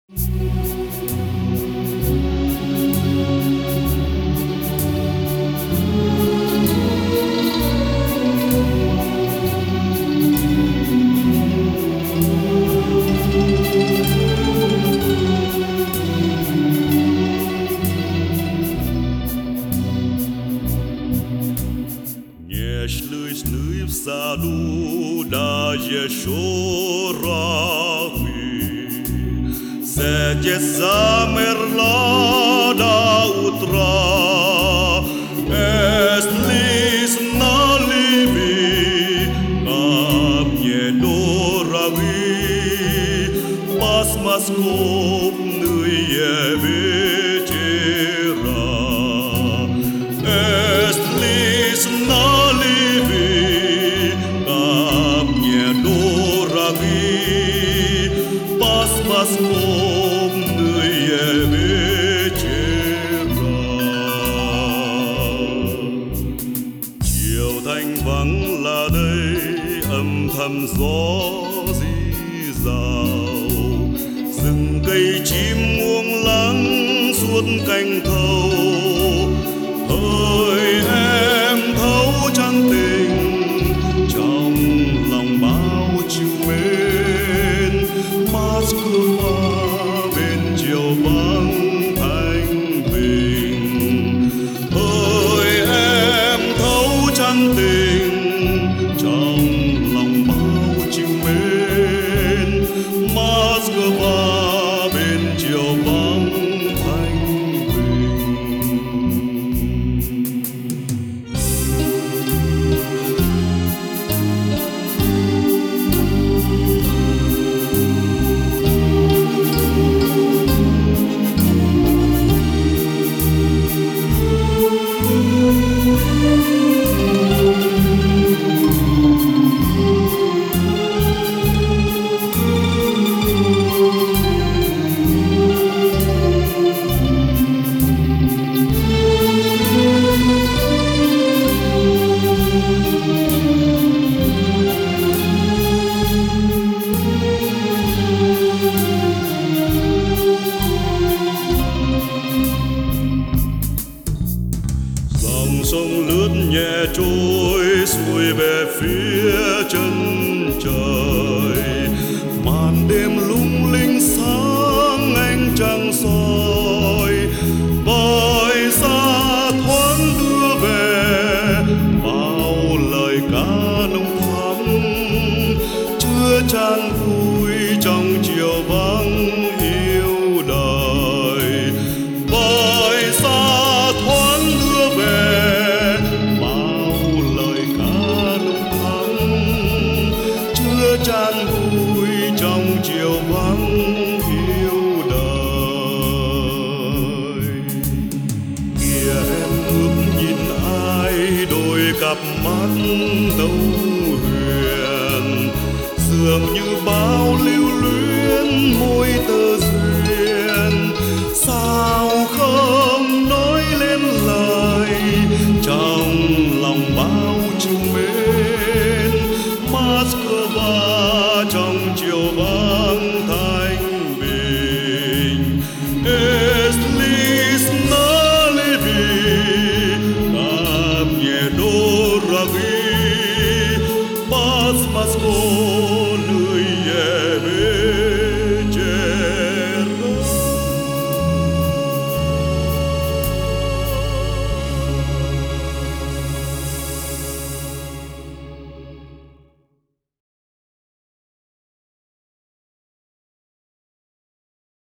Sadu da Yeshorahi Sejeza merlada utra Estlis nalivi Kapnye doravi Pas maskop nuye vetera Estlis nalivi Pas hôm người về chera chiều thanh vắng là đây âm thầm gió rì rào rừng cây chim muông lắng suốt cành thâu hỡi em thấu chân tình trong lòng bao chiều mến Moscow bên chiều vắng thanh bình ơi em thấu chân tình trong lòng bao chiều mến Moscow bên chiều vắng thanh sông lướt nhẹ trôi xuôi về phía chân trời màn đêm lung linh sáng ánh trăng soi bơi xa thoáng đưa về bao lời ca nồng thắm chứa chan vui trong chiều vắng yêu đời bơi xa thoáng đưa về chan vui trong chiều vắng yêu đời kìa em ước nhìn ai đôi cặp mắt đâu huyền dường như bao lưu